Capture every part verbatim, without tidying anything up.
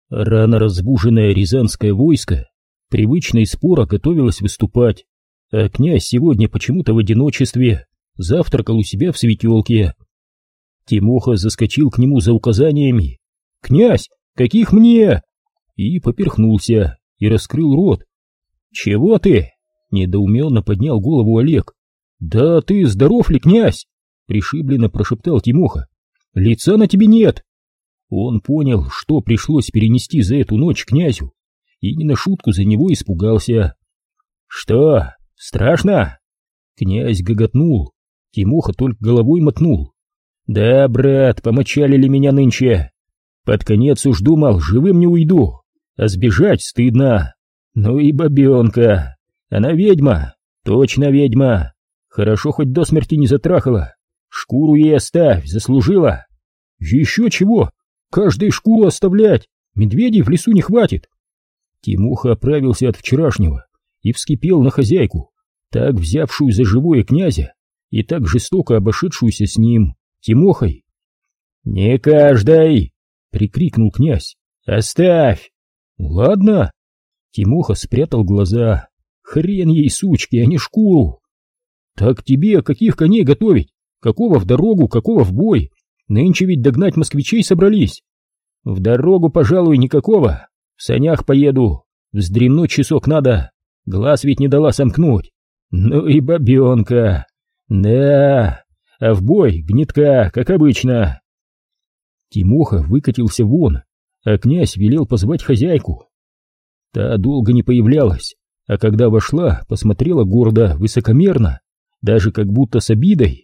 Рано разбуженное рязанское войско привычно и споро готовилось выступать, а князь сегодня почему-то в одиночестве завтракал у себя в светелке. Тимоха заскочил к нему за указаниями. «Князь, каких мне?» И поперхнулся, и раскрыл рот. «Чего ты?» — недоуменно поднял голову Олег. «Да ты здоров ли, князь?» — пришибленно прошептал Тимоха. «Лица на тебе нет!» Он понял, что пришлось перенести за эту ночь князю, и не на шутку за него испугался. «Что, страшно?» Князь гоготнул, Тимоха только головой мотнул. «Да, брат, помочалили меня нынче. Под конец уж думал, живым не уйду, а сбежать стыдно. Ну и бабенка, она ведьма, точно ведьма. Хорошо хоть до смерти не затрахала, шкуру ей оставь, заслужила». «Еще чего? Каждой шкуру оставлять, медведей в лесу не хватит». Тимоха оправился от вчерашнего и вскипел на хозяйку, так взявшую за живое князя и так жестоко обошедшуюся с ним, Тимохой. «Не каждой!» — прикрикнул князь. «Оставь!» «Ладно». Тимоха спрятал глаза. «Хрен ей, сучки, а не шкуру!» «Так тебе каких коней готовить? Какого в дорогу, какого в бой? Нынче ведь догнать москвичей собрались». «В дорогу, пожалуй, никакого. В санях поеду. Вздремнуть часок надо. Глаз ведь не дала сомкнуть. Ну и бабенка. Да, а в бой гнетка, как обычно». Тимоха выкатился вон, а князь велел позвать хозяйку. Та долго не появлялась, а когда вошла, посмотрела гордо, высокомерно, даже как будто с обидой.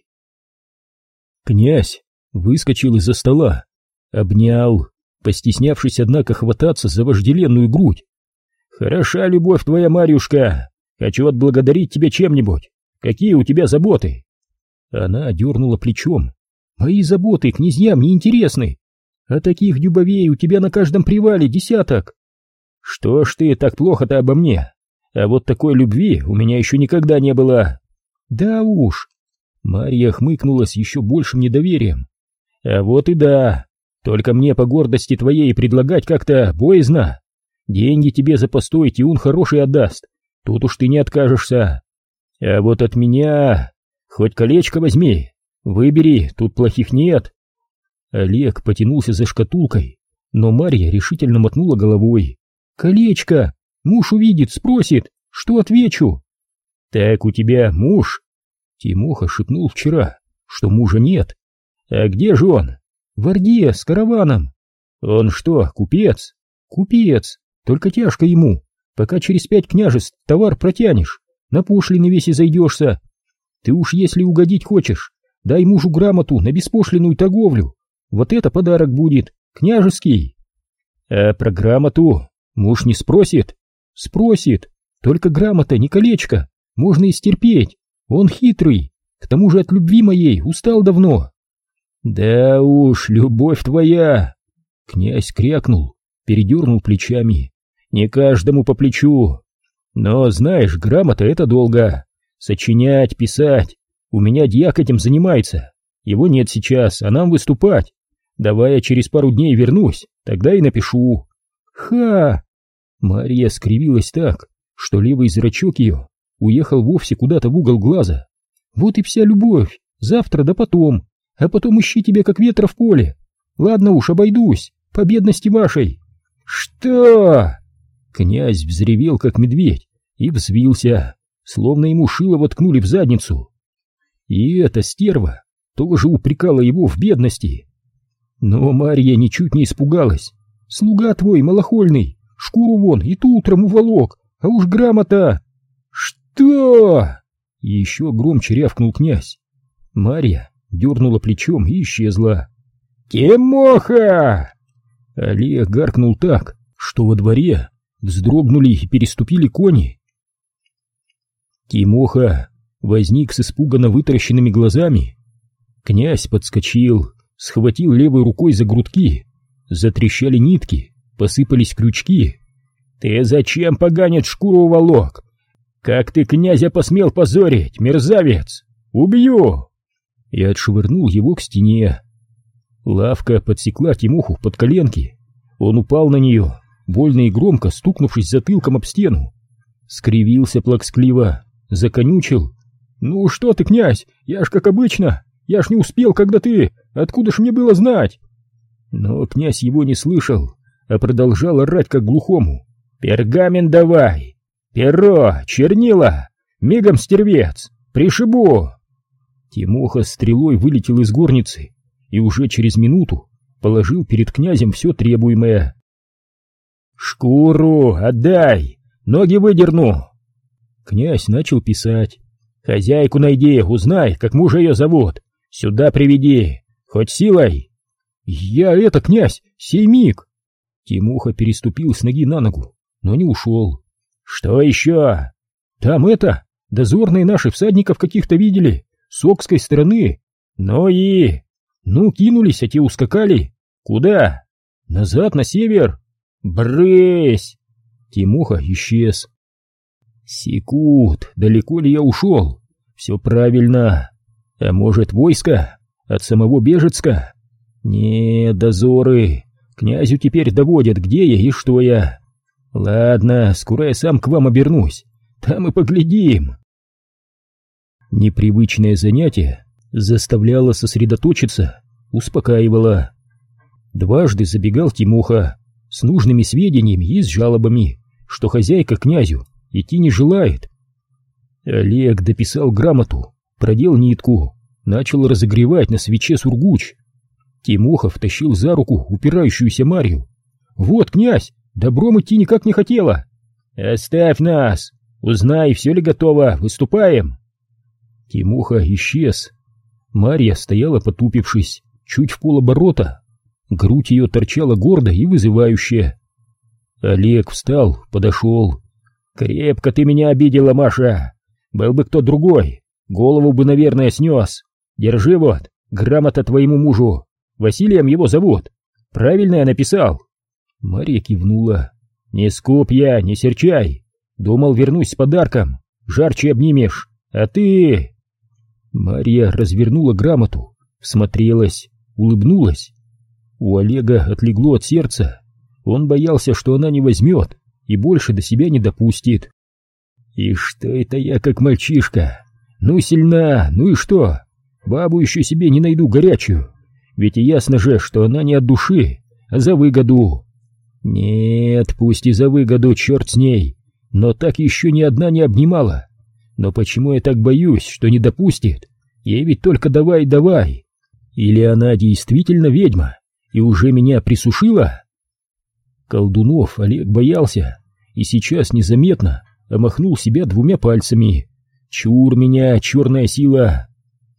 Князь выскочил из-за стола, обнял, постеснявшись, однако, хвататься за вожделенную грудь. «Хороша любовь твоя, Марьюшка, хочу отблагодарить тебя чем-нибудь. Какие у тебя заботы?» Она дернула плечом. «Мои заботы князьям не интересны, а таких дюбовей у тебя на каждом привале десяток». «Что ж ты так плохо-то обо мне? А вот такой любви у меня еще никогда не было». «Да уж». Марья хмыкнула с еще большим недоверием. «А вот и да, только мне по гордости твоей предлагать как-то боязно. Деньги тебе за постой Тиун хороший отдаст, тут уж ты не откажешься. А вот от меня хоть колечко возьми, выбери, тут плохих нет». Олег потянулся за шкатулкой, но Марья решительно мотнула головой. «Колечко! Муж увидит, спросит, что отвечу?» «Так у тебя муж?» Тимоха шепнул вчера, что мужа нет. «А где же он?» «В Орде, с караваном». «Он что, купец?» «Купец, только тяжко ему, пока через пять княжеств товар протянешь, на пошлины весь и зайдешься. Ты уж если угодить хочешь, дай мужу грамоту на беспошлинную торговлю, вот это подарок будет, княжеский». «А про грамоту муж не спросит?» «Спросит, только грамота, не колечко, можно и стерпеть, он хитрый, к тому же от любви моей устал давно». «Да уж, любовь твоя!» Князь крякнул, передернул плечами. «Не каждому по плечу. Но, знаешь, грамота — это долго. Сочинять, писать. У меня дьяк этим занимается. Его нет сейчас, а нам выступать. Давай я через пару дней вернусь, тогда и напишу». «Ха!» Марья скривилась так, что левый зрачок ее уехал вовсе куда-то в угол глаза. «Вот и вся любовь, завтра да потом, а потом ищи тебе как ветра в поле. Ладно уж, обойдусь, по бедности вашей». «Что?» Князь взревел, как медведь, и взвился, словно ему шило воткнули в задницу. И эта стерва тоже упрекала его в бедности. Но Марья ничуть не испугалась. «Слуга твой малохольный, шкуру вон и ту утром уволок, а уж грамота». «Что?» Еще громче рявкнул князь. Марья дернула плечом и исчезла. «Тимоха!» Олег гаркнул так, что во дворе вздрогнули и переступили кони. Тимоха возник с испуганно вытаращенными глазами. Князь подскочил, схватил левой рукой за грудки, затрещали нитки, посыпались крючки. «Ты зачем, поганец, шкуру уволок? Как ты князя посмел позорить, мерзавец? Убью!» И отшвырнул его к стене. Лавка подсекла Тимоху под коленки. Он упал на нее, больно и громко стукнувшись затылком об стену. Скривился плакскливо, законючил. «Ну что ты, князь, я ж как обычно, я ж не успел, когда ты, откуда ж мне было знать?» Но князь его не слышал, а продолжал орать как глухому. «Пергамент давай! Перо, чернила! Мигом, стервец! Пришибу!» Тимоха стрелой вылетел из горницы и уже через минуту положил перед князем все требуемое. «Шкуру отдай! Ноги выдерну!» Князь начал писать. «Хозяйку найди, узнай, как мужа ее зовут. Сюда приведи, хоть силой!» «Я это, князь, сей миг!» Тимоха переступил с ноги на ногу, но не ушел. «Что еще?» «Там это, дозорные наши всадников каких-то видели, с Окской стороны. Ну и...» «Ну, кинулись, а те ускакали». «Куда?» «Назад, на север». «Брысь!» Тимоха исчез. «Секут, далеко ли я ушел? Все правильно. А может, войско? От самого Бежецка? Не, дозоры. Князю теперь доводят, где я и что я. Ладно, скоро я сам к вам обернусь. Там и поглядим». Непривычное занятие заставляло сосредоточиться, успокаивало. Дважды забегал Тимоха с нужными сведениями и с жалобами, что хозяйка князю идти не желает. Олег дописал грамоту, продел нитку, начал разогревать на свече сургуч. Тимоха втащил за руку упирающуюся Марью. «Вот, князь, добром идти никак не хотела». «Оставь нас, узнай, все ли готово, выступаем». Тимоха исчез. Марья стояла потупившись, чуть в полоборота. Грудь ее торчала гордо и вызывающе. Олег встал, подошел. «Крепко ты меня обидела, Маша. Был бы кто другой, голову бы, наверное, снес. Держи вот, грамота твоему мужу. Василием его зовут. Правильно я написал?» Марья кивнула. «Не скуп я, не серчай. Думал, вернусь с подарком. Жарче обнимешь. А ты...» Марья развернула грамоту, всмотрелась, улыбнулась. У Олега отлегло от сердца. Он боялся, что она не возьмет и больше до себя не допустит. «И что это я как мальчишка? Ну, сильна, ну и что? Бабу еще себе не найду горячую. Ведь и ясно же, что она не от души, а за выгоду. Нет, пусть и за выгоду, черт с ней, но так еще ни одна не обнимала. Но почему я так боюсь, что не допустит? Ей ведь только давай-давай. Или она действительно ведьма и уже меня присушила?» Колдунов Олег боялся и сейчас незаметно омахнул себя двумя пальцами. «Чур меня, черная сила!»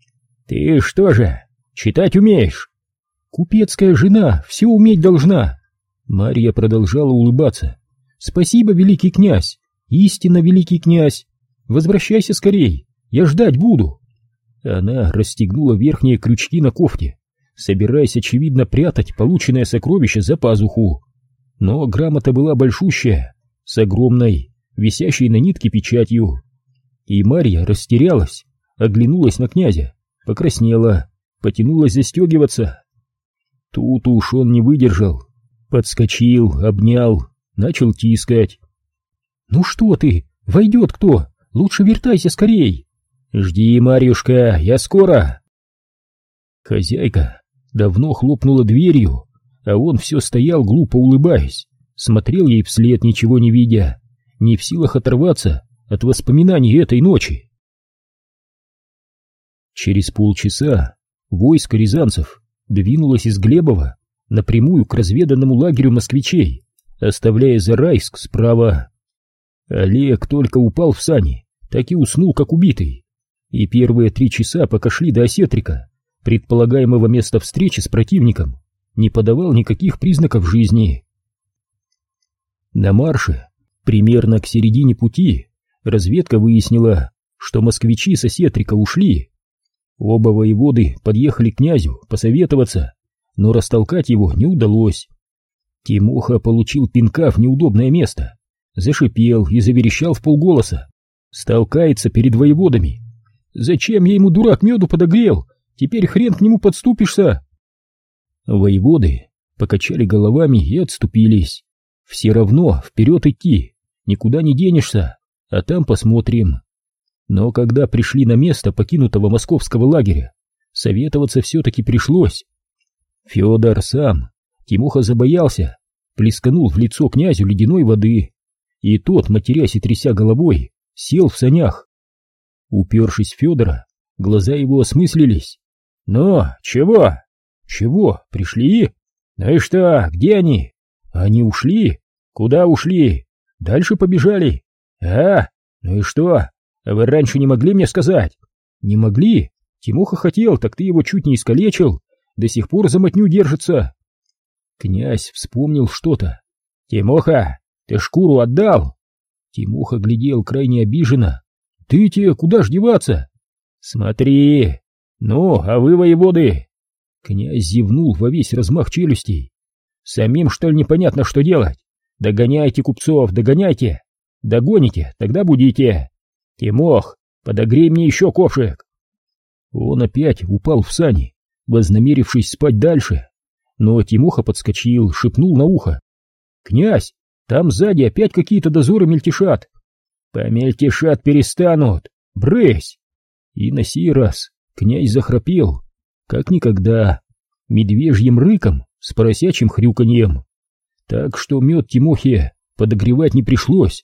«Ты что же, читать умеешь?» «Купецкая жена все уметь должна!» Марья продолжала улыбаться. «Спасибо, великий князь, истинно великий князь! Возвращайся скорей, я ждать буду!» Она расстегнула верхние крючки на кофте, собираясь, очевидно, прятать полученное сокровище за пазуху. Но грамота была большущая, с огромной, висящей на нитке печатью. И Марья растерялась, оглянулась на князя, покраснела, потянулась застегиваться. Тут уж он не выдержал, подскочил, обнял, начал тискать. «Ну что ты, войдет кто? Лучше вертайся скорей!» «Жди, Марьюшка, я скоро!» Хозяйка давно хлопнула дверью, а он все стоял, глупо улыбаясь, смотрел ей вслед, ничего не видя, не в силах оторваться от воспоминаний этой ночи. Через полчаса войско рязанцев двинулось из Глебова напрямую к разведанному лагерю москвичей, оставляя Зарайск справа. Олег только упал в сани, так и уснул, как убитый, и первые три часа, пока шли до Осетрика, предполагаемого места встречи с противником, не подавал никаких признаков жизни. На марше, примерно к середине пути, разведка выяснила, что москвичи с Осетрика ушли. Оба воеводы подъехали к князю посоветоваться, но растолкать его не удалось. Тимоха получил пинка в неудобное место, зашипел и заверещал вполголоса, стал каяться перед воеводами. «Зачем я ему, дурак, меду подогрел? Теперь хрен к нему подступишься!» Воеводы покачали головами и отступились. Все равно вперед идти, никуда не денешься, а там посмотрим. Но когда пришли на место покинутого московского лагеря, советоваться все-таки пришлось. Федор сам, Тимоха забоялся, плесканул в лицо князю ледяной воды, и тот, матерясь и тряся головой, сел в санях. Упершись в Федора, глаза его осмыслились. «Ну, чего? Чего, пришли? Ну и что, где они? Они ушли? Куда ушли? Дальше побежали? А, ну и что? Вы раньше не могли мне сказать?» «Не могли? Тимоха хотел, так ты его чуть не искалечил, до сих пор за мотню держится». Князь вспомнил что-то. «Тимоха, ты шкуру отдал?» Тимоха глядел крайне обиженно. «Ты-те куда ж деваться?» «Смотри! Ну, а вы, воеводы?» Князь зевнул во весь размах челюстей. «Самим, что ли, непонятно, что делать? Догоняйте купцов, догоняйте! Догоните, тогда будите! Тимох, подогрей мне еще ковшик!» Он опять упал в сани, вознамерившись спать дальше. Но Тимоха подскочил, шепнул на ухо. «Князь, там сзади опять какие-то дозоры мельтешат!» «Помельтешат перестанут! Брысь!» И на сей раз князь захрапел, как никогда, медвежьим рыком с поросячьим хрюканьем. Так что мед Тимохе подогревать не пришлось.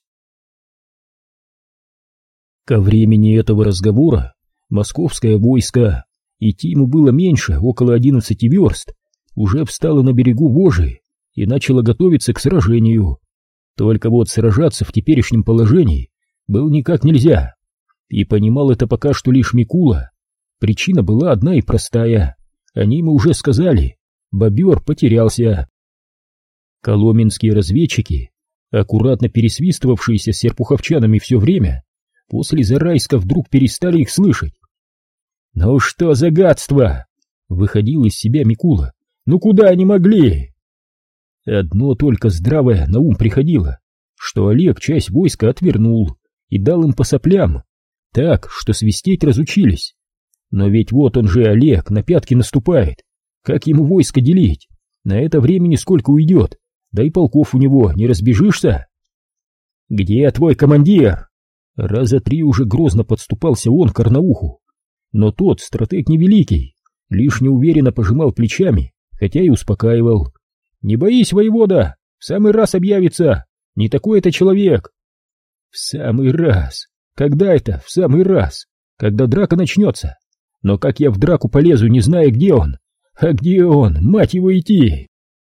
Ко времени этого разговора московское войско, идти ему было меньше, около одиннадцати верст, уже встало на берегу Вожи и начало готовиться к сражению. Только вот сражаться в теперешнем положении было никак нельзя, и понимал это пока что лишь Микула. Причина была одна и простая, они ему уже сказали: бобер потерялся. Коломенские разведчики, аккуратно пересвистывавшиеся с серпуховчанами все время, после Зарайска вдруг перестали их слышать. «Ну что за гадство!» — выходил из себя Микула. «Ну куда они могли?» Одно только здравое на ум приходило, что Олег часть войска отвернул и дал им по соплям, так, что свистеть разучились. Но ведь вот он же, Олег, на пятки наступает. Как ему войско делить? На это времени сколько уйдет? Да и полков у него не разбежишься. «Где твой командир?» Раза три уже грозно подступался он к Карнауху. Но тот, стратег невеликий, лишь неуверенно пожимал плечами, хотя и успокаивал. «Не боись, воевода, в самый раз объявится, не такой это человек». «В самый раз? Когда это в самый раз? Когда драка начнется? Но как я в драку полезу, не зная, где он? А где он, мать его, идти?»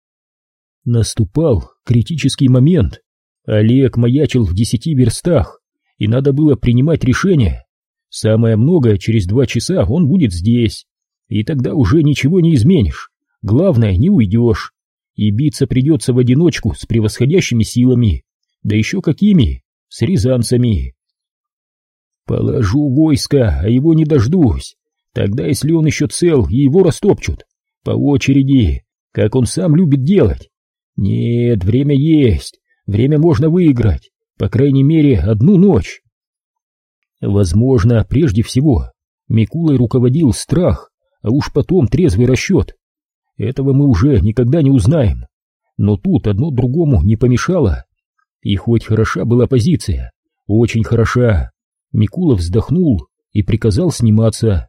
Наступал критический момент. Олег маячил в десяти верстах, и надо было принимать решение. Самое многое, через два часа он будет здесь, и тогда уже ничего не изменишь. Главное, не уйдешь. И биться придется в одиночку с превосходящими силами, да еще какими, с рязанцами. Положу войско, а его не дождусь. Тогда, если он еще цел, и его растопчут, по очереди, как он сам любит делать. Нет, время есть, время можно выиграть, по крайней мере, одну ночь. Возможно, прежде всего, Микулой руководил страх, а уж потом трезвый расчет. Этого мы уже никогда не узнаем, но тут одно другому не помешало. И хоть хороша была позиция, очень хороша, Микула вздохнул и приказал сниматься.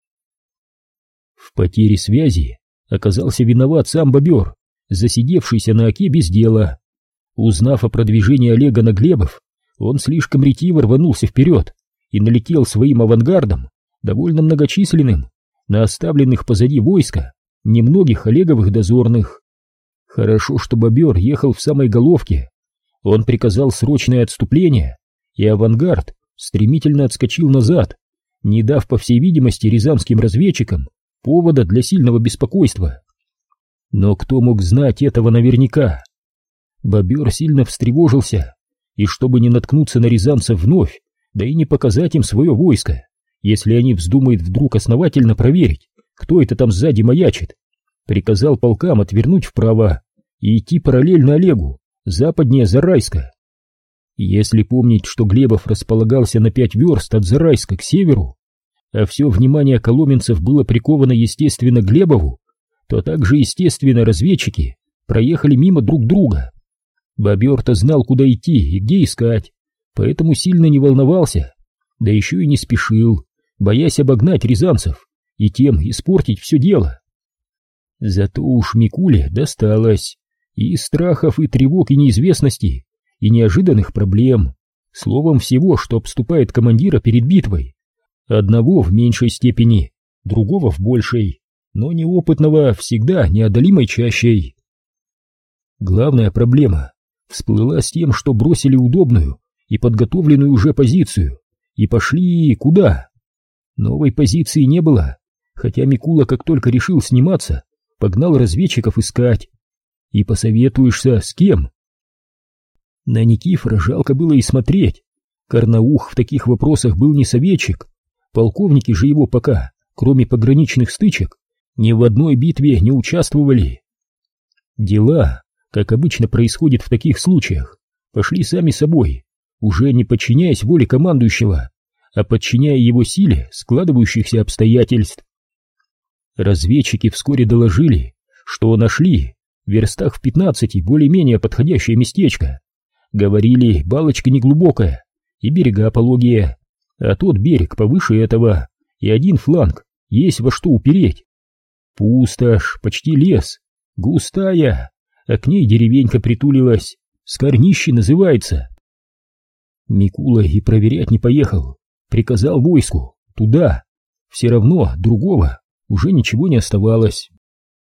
В потере связи оказался виноват сам бобер, засидевшийся на оке без дела. Узнав о продвижении Олега на Глебов, он слишком ретиво рванулся вперед и налетел своим авангардом, довольно многочисленным, на оставленных позади войска немногих Олеговых дозорных. Хорошо, что бобер ехал в самой головке. Он приказал срочное отступление, и авангард стремительно отскочил назад, не дав, по всей видимости, рязанским разведчикам повода для сильного беспокойства. Но кто мог знать этого наверняка? Бобер сильно встревожился, и чтобы не наткнуться на рязанцев вновь, да и не показать им свое войско, если они вздумают вдруг основательно проверить, кто это там сзади маячит, приказал полкам отвернуть вправо и идти параллельно Олегу, западнее Зарайска. Если помнить, что Глебов располагался на пять верст от Зарайска к северу, а все внимание коломенцев было приковано естественно к Глебову, то также естественно разведчики проехали мимо друг друга. Бобер-то знал, куда идти и где искать, поэтому сильно не волновался, да еще и не спешил, боясь обогнать рязанцев и тем испортить все дело. Зато уж Микуле досталось и страхов, и тревог, и неизвестности, и неожиданных проблем, словом, всего, что обступает командира перед битвой. Одного в меньшей степени, другого в большей, но неопытного всегда неодолимой чащей. Главная проблема всплыла с тем, что бросили удобную и подготовленную уже позицию и пошли куда? Новой позиции не было, хотя Микула, как только решил сниматься, погнал разведчиков искать. И посоветуешься с кем? На Никифора жалко было и смотреть. Карнаух в таких вопросах был не советчик. Полковники же его пока, кроме пограничных стычек, ни в одной битве не участвовали. Дела, как обычно происходит в таких случаях, пошли сами собой, уже не подчиняясь воле командующего, а подчиняя его силе складывающихся обстоятельств. Разведчики вскоре доложили, что нашли в верстах в пятнадцати более-менее подходящее местечко. Говорили, балочка неглубокая и берега пологие, а тот берег повыше этого, и один фланг есть во что упереть. Пустошь, почти лес, густая, а к ней деревенька притулилась, Скорнище называется. Микула и проверять не поехал, приказал войску туда, все равно другого уже ничего не оставалось.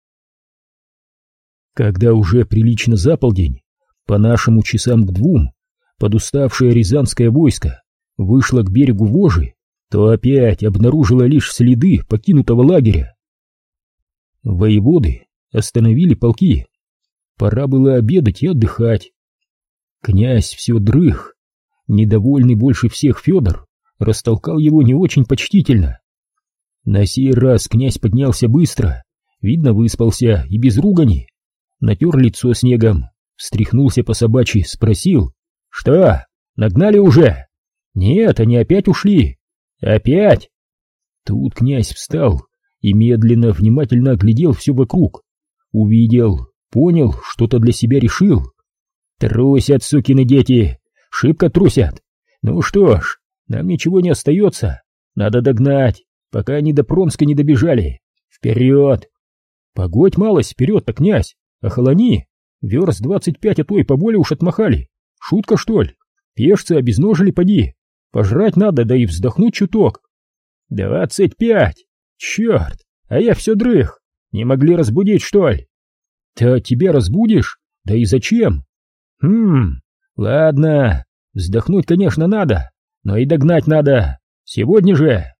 Когда уже прилично за полдень, по нашему часам к двум, подуставшее рязанское войско вышло к берегу Вожи, то опять обнаружило лишь следы покинутого лагеря. Воеводы остановили полки. Пора было обедать и отдыхать. Князь все дрых. Недовольный больше всех Федор растолкал его не очень почтительно. На сей раз князь поднялся быстро, видно, выспался и без ругани. Натер лицо снегом, встряхнулся по собачьи, спросил: «Что, нагнали уже?» «Нет, они опять ушли». «Опять?» Тут князь встал и медленно, внимательно оглядел все вокруг. Увидел, понял, что-то для себя решил. «Трусят, сукины дети, шибко трусят. Ну что ж, нам ничего не остается, надо догнать, пока они до Пронска не добежали. Вперед!» «Погодь малость, вперед-то, князь, охолони, верст двадцать пять, а то и поболее уж отмахали. Шутка, что ли? Пешцы обезножили, поди, пожрать надо, да и вздохнуть чуток». «Двадцать пять! Черт, а я все дрых, не могли разбудить, что ли?» «Да тебя разбудишь? Да и зачем?» «Хм, ладно, вздохнуть, конечно, надо, но и догнать надо, сегодня же».